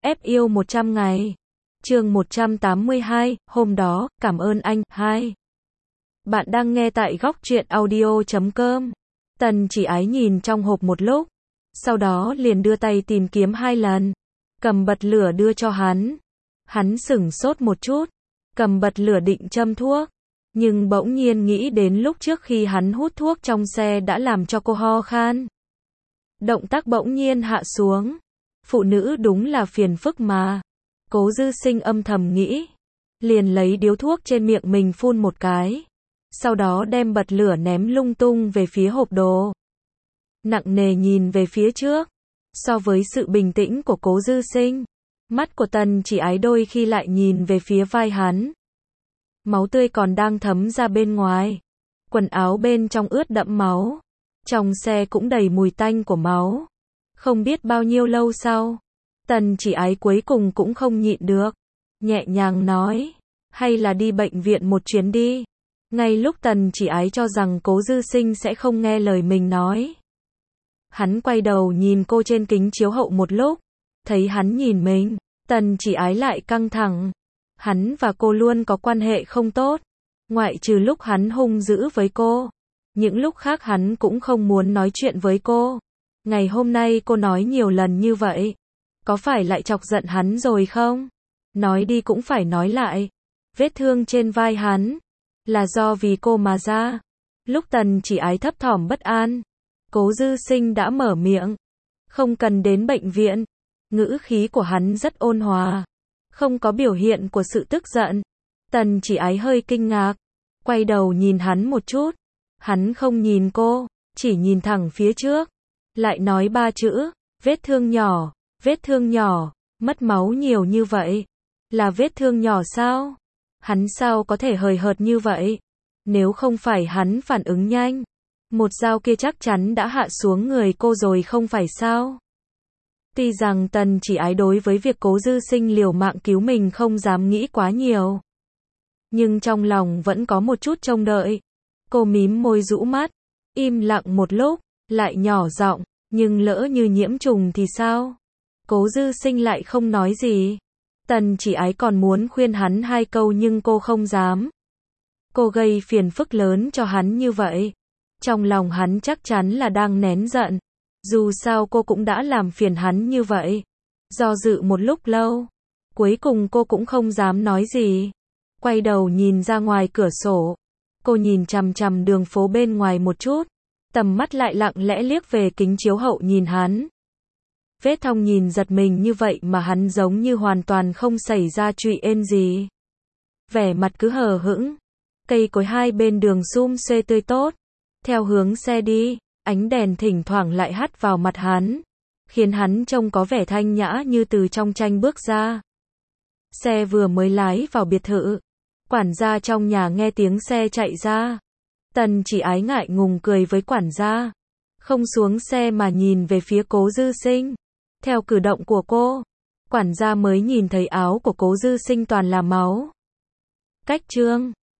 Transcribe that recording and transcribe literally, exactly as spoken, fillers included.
ép yêu một trăm ngày. Chương một trăm tám mươi hai, hôm đó, cảm ơn anh, hai. Bạn đang nghe tại góc truyện audio chấm com. Tần Chỉ Ái nhìn trong hộp một lúc, sau đó liền đưa tay tìm kiếm hai lần, cầm bật lửa đưa cho hắn. Hắn sửng sốt một chút, cầm bật lửa định châm thuốc, nhưng bỗng nhiên nghĩ đến lúc trước khi hắn hút thuốc trong xe đã làm cho cô ho khan. Động tác bỗng nhiên hạ xuống. Phụ nữ đúng là phiền phức mà. Cố Dư Sinh âm thầm nghĩ, liền lấy điếu thuốc trên miệng mình phun một cái, sau đó đem bật lửa ném lung tung về phía hộp đồ. Nặng nề nhìn về phía trước. So với sự bình tĩnh của Cố Dư Sinh, mắt của Tần Chỉ Ái đôi khi lại nhìn về phía vai hắn. Máu tươi còn đang thấm ra bên ngoài, quần áo bên trong ướt đẫm máu, trong xe cũng đầy mùi tanh của máu. Không biết bao nhiêu lâu sau, Tần Chỉ Ái cuối cùng cũng không nhịn được, nhẹ nhàng nói, hay là đi bệnh viện một chuyến đi. Ngay lúc Tần Chỉ Ái cho rằng Cố Dư Sinh sẽ không nghe lời mình nói, hắn quay đầu nhìn cô trên kính chiếu hậu một lúc, thấy hắn nhìn mình, Tần Chỉ Ái lại căng thẳng. Hắn và cô luôn có quan hệ không tốt, ngoại trừ lúc hắn hung dữ với cô, những lúc khác hắn cũng không muốn nói chuyện với cô. Ngày hôm nay cô nói nhiều lần như vậy, có phải lại chọc giận hắn rồi không? Nói đi cũng phải nói lại, vết thương trên vai hắn là do vì cô mà ra. Lúc Tần Chỉ Ái thấp thỏm bất an, Cố Dư Sinh đã mở miệng, không cần đến bệnh viện. Ngữ khí của hắn rất ôn hòa, không có biểu hiện của sự tức giận. Tần Chỉ Ái hơi kinh ngạc, quay đầu nhìn hắn một chút. Hắn không nhìn cô, chỉ nhìn thẳng phía trước, lại nói ba chữ, vết thương nhỏ, vết thương nhỏ, mất máu nhiều như vậy, là vết thương nhỏ sao? Hắn sao có thể hời hợt như vậy? Nếu không phải hắn phản ứng nhanh, một dao kia chắc chắn đã hạ xuống người cô rồi không phải sao? Tuy rằng Tần Chỉ Ái đối với việc Cố Dư Sinh liều mạng cứu mình không dám nghĩ quá nhiều, nhưng trong lòng vẫn có một chút trông đợi. Cô mím môi rũ mắt, im lặng một lúc, lại nhỏ giọng, nhưng lỡ như nhiễm trùng thì sao? Cố Dư Sinh lại không nói gì. Tần Chỉ Ái còn muốn khuyên hắn hai câu nhưng cô không dám. Cô gây phiền phức lớn cho hắn như vậy, trong lòng hắn chắc chắn là đang nén giận. Dù sao cô cũng đã làm phiền hắn như vậy. Do dự một lúc lâu, cuối cùng cô cũng không dám nói gì. Quay đầu nhìn ra ngoài cửa sổ, cô nhìn chằm chằm đường phố bên ngoài một chút, tầm mắt lại lặng lẽ liếc về kính chiếu hậu nhìn hắn. Vết thong nhìn giật mình như vậy mà hắn giống như hoàn toàn không xảy ra chuyện ên gì. Vẻ mặt cứ hờ hững. Cây cối hai bên đường sum xuê tươi tốt. Theo hướng xe đi, ánh đèn thỉnh thoảng lại hắt vào mặt hắn, khiến hắn trông có vẻ thanh nhã như từ trong tranh bước ra. Xe vừa mới lái vào biệt thự, quản gia trong nhà nghe tiếng xe chạy ra. Tần Chỉ Ái ngại ngùng cười với quản gia, không xuống xe mà nhìn về phía Cố Dư Sinh. Theo cử động của cô, quản gia mới nhìn thấy áo của Cố Dư Sinh toàn là máu. Cách chương